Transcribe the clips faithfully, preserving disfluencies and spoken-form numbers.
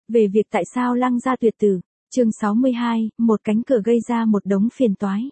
Về việc tại sao Lăng gia tuyệt tử, chương sáu mươi hai, một cánh cửa gây ra một đống phiền toái.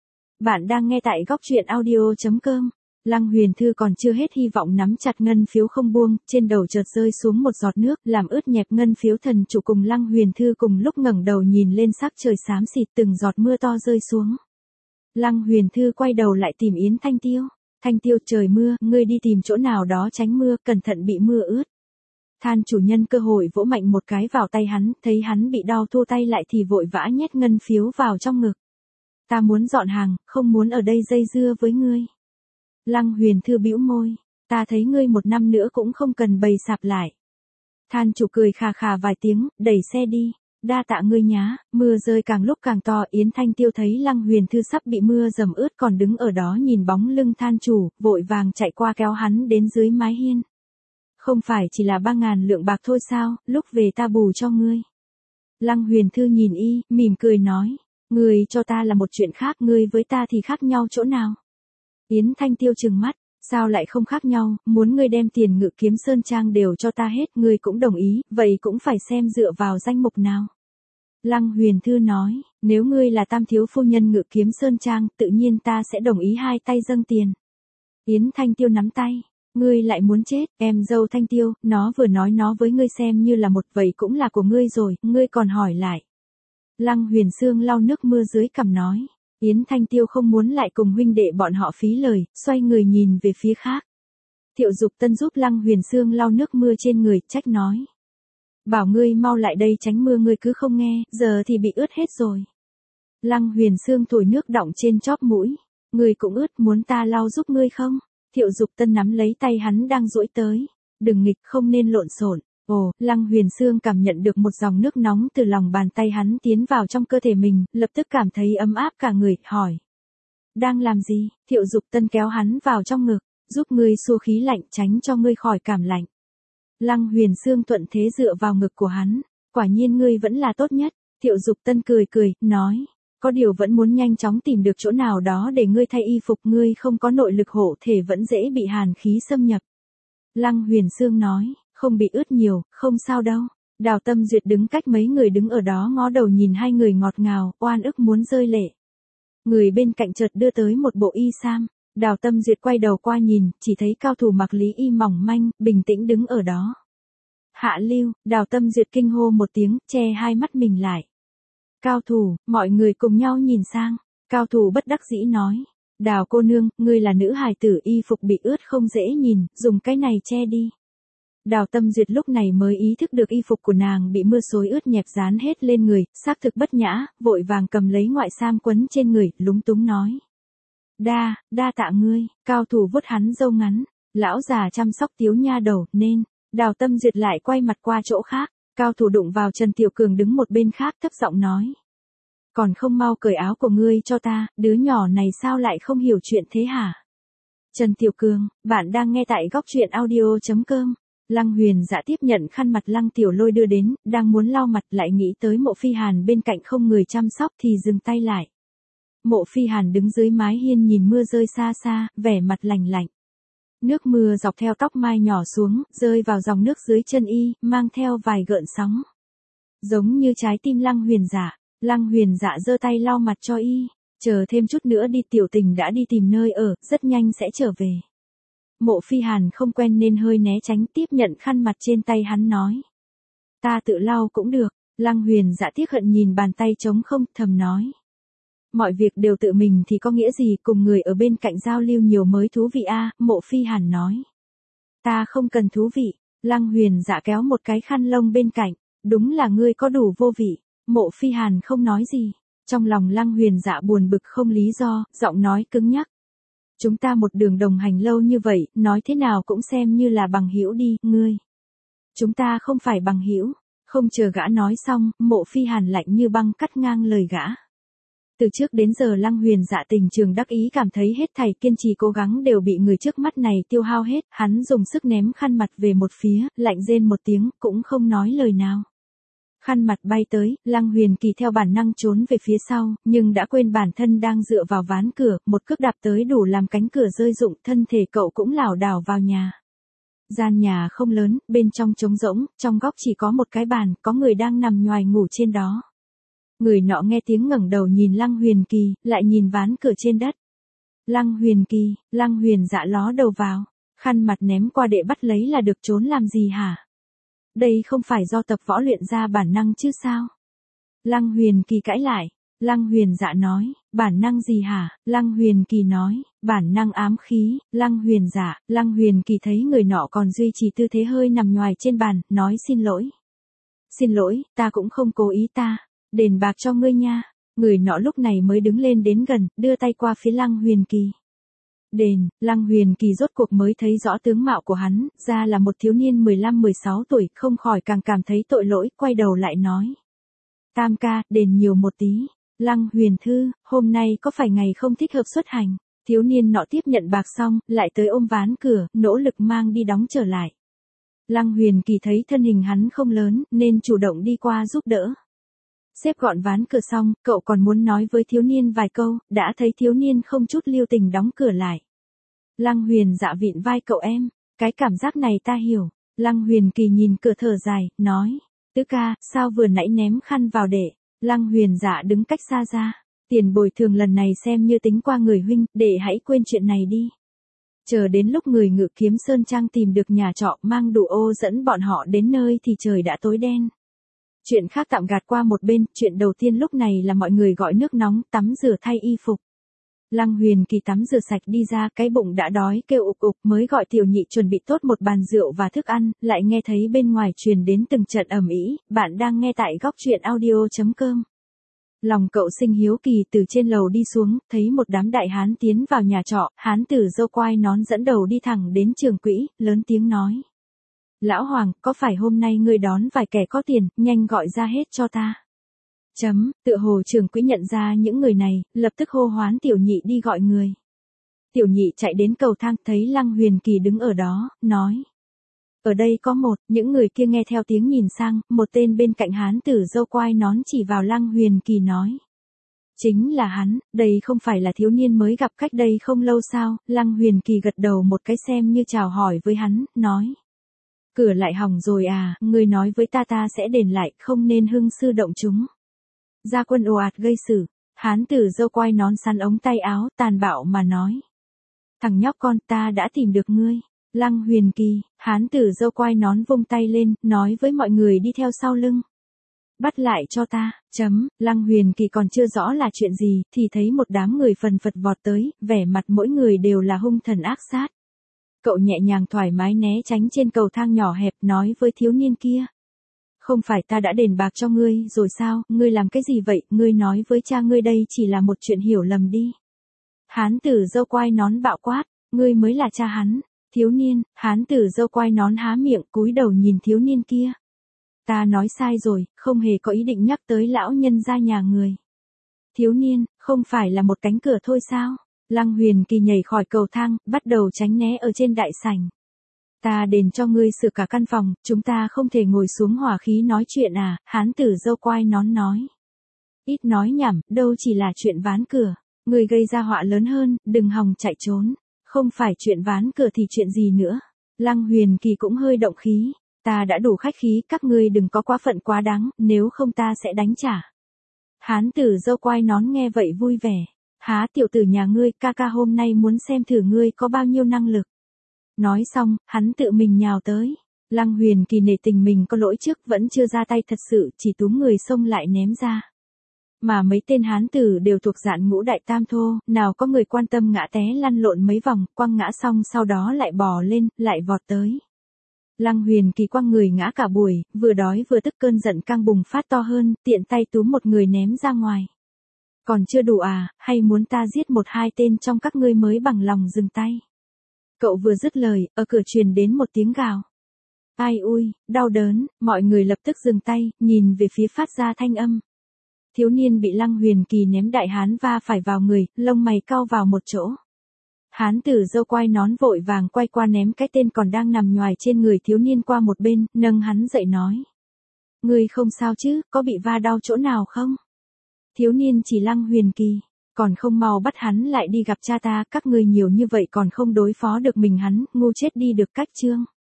Bạn đang nghe tại góc truyện audio chấm com. Lăng Huyền Thư còn chưa hết hy vọng nắm chặt ngân phiếu không buông, trên đầu chợt rơi xuống một giọt nước, làm ướt nhẹp ngân phiếu. Thần chủ cùng Lăng Huyền Thư cùng lúc ngẩng đầu nhìn lên sắc trời xám xịt, từng giọt mưa to rơi xuống. Lăng Huyền Thư quay đầu lại tìm Yến Thanh Tiêu. Thanh Tiêu, trời mưa, ngươi đi tìm chỗ nào đó tránh mưa, cẩn thận bị mưa ướt. Than chủ nhân cơ hội vỗ mạnh một cái vào tay hắn, thấy hắn bị đau thua tay lại thì vội vã nhét ngân phiếu vào trong ngực. Ta muốn dọn hàng, không muốn ở đây dây dưa với ngươi. Lăng Huyền Thư bĩu môi, ta thấy ngươi một năm nữa cũng không cần bày sạp lại. Than chủ cười khà khà vài tiếng, đẩy xe đi. Đa tạ ngươi nhá. Mưa rơi càng lúc càng to. Yến Thanh Tiêu thấy Lăng Huyền Thư sắp bị mưa dầm ướt còn đứng ở đó nhìn bóng lưng than chủ, vội vàng chạy qua kéo hắn đến dưới mái hiên. Không phải chỉ là ba ngàn lượng bạc thôi sao, lúc về ta bù cho ngươi. Lăng Huyền Thư nhìn y, mỉm cười nói, ngươi cho ta là một chuyện khác, ngươi với ta thì khác nhau chỗ nào? Yến Thanh Tiêu trừng mắt, sao lại không khác nhau, muốn ngươi đem tiền Ngự Kiếm Sơn Trang đều cho ta hết, ngươi cũng đồng ý, vậy cũng phải xem dựa vào danh mục nào. Lăng Huyền Thư nói, nếu ngươi là tam thiếu phu nhân Ngự Kiếm Sơn Trang, tự nhiên ta sẽ đồng ý hai tay dâng tiền. Yến Thanh Tiêu nắm tay. Ngươi lại muốn chết, em dâu Thanh Tiêu, nó vừa nói nó với ngươi xem như là một vậy cũng là của ngươi rồi, ngươi còn hỏi lại. Lăng Huyền Sương lau nước mưa dưới cằm nói, Yến Thanh Tiêu không muốn lại cùng huynh đệ bọn họ phí lời, xoay người nhìn về phía khác. Thiệu Dục Tân giúp Lăng Huyền Sương lau nước mưa trên người, trách nói. Bảo ngươi mau lại đây tránh mưa ngươi cứ không nghe, giờ thì bị ướt hết rồi. Lăng Huyền Sương thổi nước đọng trên chóp mũi, ngươi cũng ướt, muốn ta lau giúp ngươi không? Thiệu Dục Tân nắm lấy tay hắn đang duỗi tới. Đừng nghịch, không nên lộn xộn. Ồ, Lăng Huyền Sương cảm nhận được một dòng nước nóng từ lòng bàn tay hắn tiến vào trong cơ thể mình, lập tức cảm thấy ấm áp cả người, hỏi. Đang làm gì? Thiệu Dục Tân kéo hắn vào trong ngực, giúp ngươi xua khí lạnh, tránh cho ngươi khỏi cảm lạnh. Lăng Huyền Sương thuận thế dựa vào ngực của hắn. Quả nhiên ngươi vẫn là tốt nhất. Thiệu Dục Tân cười cười, nói. Có điều vẫn muốn nhanh chóng tìm được chỗ nào đó để ngươi thay y phục, ngươi không có nội lực hộ thể vẫn dễ bị hàn khí xâm nhập. Lăng Huyền Sương nói, không bị ướt nhiều, không sao đâu. Đào Tâm Duyệt đứng cách mấy người đứng ở đó ngó đầu nhìn hai người ngọt ngào, oan ức muốn rơi lệ. Người bên cạnh chợt đưa tới một bộ y sam, Đào Tâm Duyệt quay đầu qua nhìn, chỉ thấy cao thủ mặc lý y mỏng manh, bình tĩnh đứng ở đó. Hạ Lưu, Đào Tâm Duyệt kinh hô một tiếng, che hai mắt mình lại. Cao thủ, mọi người cùng nhau nhìn sang, cao thủ bất đắc dĩ nói, Đào cô nương, ngươi là nữ hài tử, y phục bị ướt không dễ nhìn, dùng cái này che đi. Đào Tâm Duyệt lúc này mới ý thức được y phục của nàng bị mưa xối ướt nhẹp dán hết lên người, xác thực bất nhã, vội vàng cầm lấy ngoại sam quấn trên người, lúng túng nói. Đa, đa tạ ngươi, cao thủ vuốt hắn râu ngắn, lão già chăm sóc tiếu nha đầu, nên, Đào Tâm Duyệt lại quay mặt qua chỗ khác. Cao thủ đụng vào Trần Tiểu Cường đứng một bên khác thấp giọng nói. Còn không mau cởi áo của ngươi cho ta, đứa nhỏ này sao lại không hiểu chuyện thế hả? Trần Tiểu Cường, bạn đang nghe tại góc truyện audio chấm com. Lăng Huyền Dạ tiếp nhận khăn mặt Lăng Tiểu Lôi đưa đến, đang muốn lau mặt lại nghĩ tới Mộ Phi Hàn bên cạnh không người chăm sóc thì dừng tay lại. Mộ Phi Hàn đứng dưới mái hiên nhìn mưa rơi xa xa, vẻ mặt lạnh lạnh. Nước mưa dọc theo tóc mai nhỏ xuống, rơi vào dòng nước dưới chân y, mang theo vài gợn sóng. Giống như trái tim Lăng Huyền Dạ. Lăng Huyền Dạ giơ tay lau mặt cho y, chờ thêm chút nữa đi, tiểu tình đã đi tìm nơi ở, rất nhanh sẽ trở về. Mộ Phi Hàn không quen nên hơi né tránh, tiếp nhận khăn mặt trên tay hắn nói. Ta tự lau cũng được. Lăng Huyền Dạ tiếc hận nhìn bàn tay trống không, thầm nói. Mọi việc đều tự mình thì có nghĩa gì, cùng người ở bên cạnh giao lưu nhiều mới thú vị a. À, Mộ Phi Hàn nói. Ta không cần thú vị. Lăng Huyền Dạ kéo một cái khăn lông bên cạnh. Đúng là ngươi có đủ vô vị. Mộ Phi Hàn không nói gì. Trong lòng Lăng Huyền Dạ buồn bực không lý do, giọng nói cứng nhắc. Chúng ta một đường đồng hành lâu như vậy, nói thế nào cũng xem như là bằng hữu đi, ngươi. Chúng ta không phải bằng hữu. Không chờ gã nói xong, Mộ Phi Hàn lạnh như băng cắt ngang lời gã. Từ trước đến giờ Lăng Huyền Dạ tình trường đắc ý cảm thấy hết thảy kiên trì cố gắng đều bị người trước mắt này tiêu hao hết, hắn dùng sức ném khăn mặt về một phía, lạnh rên một tiếng, cũng không nói lời nào. Khăn mặt bay tới, Lăng Huyền Kỳ theo bản năng trốn về phía sau, nhưng đã quên bản thân đang dựa vào ván cửa, một cước đạp tới đủ làm cánh cửa rơi rụng, thân thể cậu cũng lảo đảo vào nhà. Gian nhà không lớn, bên trong trống rỗng, trong góc chỉ có một cái bàn, có người đang nằm nhoài ngủ trên đó. Người nọ nghe tiếng ngẩng đầu nhìn Lăng Huyền Kỳ, lại nhìn ván cửa trên đất. Lăng Huyền Kỳ, Lăng Huyền Dạ ló đầu vào, khăn mặt ném qua đệ bắt lấy là được, trốn làm gì hả? Đây không phải do tập võ luyện ra bản năng chứ sao? Lăng Huyền Kỳ cãi lại. Lăng Huyền Dạ nói, bản năng gì hả? Lăng Huyền Kỳ nói, bản năng ám khí. Lăng Huyền Dạ, Lăng Huyền Kỳ thấy người nọ còn duy trì tư thế hơi nằm nhoài trên bàn, nói xin lỗi. Xin lỗi, ta cũng không cố ý ta. Đền bạc cho ngươi nha. Người nọ lúc này mới đứng lên đến gần, đưa tay qua phía Lăng Huyền Kỳ. Đền, Lăng Huyền Kỳ rốt cuộc mới thấy rõ tướng mạo của hắn, ra là một thiếu niên mười lăm mười sáu tuổi, không khỏi càng cảm thấy tội lỗi, quay đầu lại nói. Tam ca, đền nhiều một tí. Lăng Huyền Thư, hôm nay có phải ngày không thích hợp xuất hành? Thiếu niên nọ tiếp nhận bạc xong, lại tới ôm ván cửa, nỗ lực mang đi đóng trở lại. Lăng Huyền Kỳ thấy thân hình hắn không lớn, nên chủ động đi qua giúp đỡ. Xếp gọn ván cửa xong, cậu còn muốn nói với thiếu niên vài câu, đã thấy thiếu niên không chút lưu tình đóng cửa lại. Lăng Huyền Dạ vịn vai cậu em, cái cảm giác này ta hiểu. Lăng Huyền Kỳ nhìn cửa thở dài, nói, tứ ca, sao vừa nãy ném khăn vào đệ? Lăng Huyền Dạ đứng cách xa ra, tiền bồi thường lần này xem như tính qua người huynh, đệ hãy quên chuyện này đi. Chờ đến lúc người Ngự Kiếm Sơn Trang tìm được nhà trọ mang đủ ô dẫn bọn họ đến nơi thì trời đã tối đen. Chuyện khác tạm gạt qua một bên, chuyện đầu tiên lúc này là mọi người gọi nước nóng, tắm rửa thay y phục. Lăng Huyền Kỳ tắm rửa sạch đi ra, cái bụng đã đói kêu ục ục, mới gọi Tiểu Nhị chuẩn bị tốt một bàn rượu và thức ăn, lại nghe thấy bên ngoài truyền đến từng trận ầm ĩ. Bạn đang nghe tại góc truyện audio chấm com. Lòng cậu sinh hiếu kỳ, từ trên lầu đi xuống, thấy một đám đại hán tiến vào nhà trọ, hán tử râu quai nón dẫn đầu đi thẳng đến Trường Quỹ, lớn tiếng nói. Lão Hoàng, có phải hôm nay ngươi đón vài kẻ có tiền, nhanh gọi ra hết cho ta. Chấm, tựa hồ Trường Quỹ nhận ra những người này, lập tức hô hoán Tiểu Nhị đi gọi người. Tiểu Nhị chạy đến cầu thang, thấy Lăng Huyền Kỳ đứng ở đó, nói. Ở đây có một, những người kia nghe theo tiếng nhìn sang, một tên bên cạnh hán tử râu quai nón chỉ vào Lăng Huyền Kỳ nói. Chính là hắn, đây không phải là thiếu niên mới gặp cách đây không lâu sao? Lăng Huyền Kỳ gật đầu một cái xem như chào hỏi với hắn, nói. Cửa lại hỏng rồi à, ngươi nói với ta ta sẽ đền lại, không nên hưng sư động chúng. Gia Quân ồ ạt gây sự, hán tử râu quai nón sắn ống tay áo, tàn bạo mà nói. Thằng nhóc con, ta đã tìm được ngươi. Lăng Huyền Kỳ, hán tử râu quai nón vung tay lên, nói với mọi người đi theo sau lưng. Bắt lại cho ta, chấm, Lăng Huyền Kỳ còn chưa rõ là chuyện gì, thì thấy một đám người phần phật vọt tới, vẻ mặt mỗi người đều là hung thần ác sát. Cậu nhẹ nhàng thoải mái né tránh trên cầu thang nhỏ hẹp, nói với thiếu niên kia. Không phải ta đã đền bạc cho ngươi rồi sao, ngươi làm cái gì vậy, ngươi nói với cha ngươi đây chỉ là một chuyện hiểu lầm đi. Hán tử râu quai nón bạo quát, ngươi mới là cha hắn. Thiếu niên, hán tử râu quai nón há miệng, cúi đầu nhìn thiếu niên kia. Ta nói sai rồi, không hề có ý định nhắc tới lão nhân gia nhà người. Thiếu niên, không phải là một cánh cửa thôi sao? Lăng Huyền Kỳ nhảy khỏi cầu thang, bắt đầu tránh né ở trên đại sảnh. Ta đền cho ngươi sửa cả căn phòng, chúng ta không thể ngồi xuống hòa khí nói chuyện à, hán tử râu quai nón nói. Ít nói nhảm, đâu chỉ là chuyện ván cửa, ngươi gây ra họa lớn hơn, đừng hòng chạy trốn. Không phải chuyện ván cửa thì chuyện gì nữa. Lăng Huyền Kỳ cũng hơi động khí. Ta đã đủ khách khí, các ngươi đừng có quá phận quá đáng, nếu không ta sẽ đánh trả. Hán tử râu quai nón nghe vậy vui vẻ. Há tiểu tử nhà ngươi, ca ca hôm nay muốn xem thử ngươi có bao nhiêu năng lực. Nói xong, hắn tự mình nhào tới. Lăng Huyền Kỳ nể tình mình có lỗi trước, vẫn chưa ra tay thật sự, chỉ túm người xông lại ném ra. Mà mấy tên hán tử đều thuộc dạng ngũ đại tam thô, nào có người quan tâm ngã té lăn lộn mấy vòng, quăng ngã xong sau đó lại bò lên, lại vọt tới. Lăng Huyền Kỳ quăng người ngã cả buổi, vừa đói vừa tức cơn giận càng bùng phát to hơn, tiện tay túm một người ném ra ngoài. Còn chưa đủ à, hay muốn ta giết một hai tên trong các ngươi mới bằng lòng dừng tay. Cậu vừa dứt lời, ở cửa truyền đến một tiếng gào. Ai ui, đau đớn, mọi người lập tức dừng tay, nhìn về phía phát ra thanh âm. Thiếu niên bị Lăng Huyền Kỳ ném đại hán va phải vào người, lông mày cau vào một chỗ. Hán tử râu quai nón vội vàng quay qua ném cái tên còn đang nằm nhoài trên người thiếu niên qua một bên, nâng hắn dậy nói. Ngươi không sao chứ, có bị va đau chỗ nào không? Thiếu niên chỉ Lăng Huyền Kỳ, còn không mau bắt hắn lại đi gặp cha ta, các ngươi nhiều như vậy còn không đối phó được mình hắn, ngu chết đi được cách chương.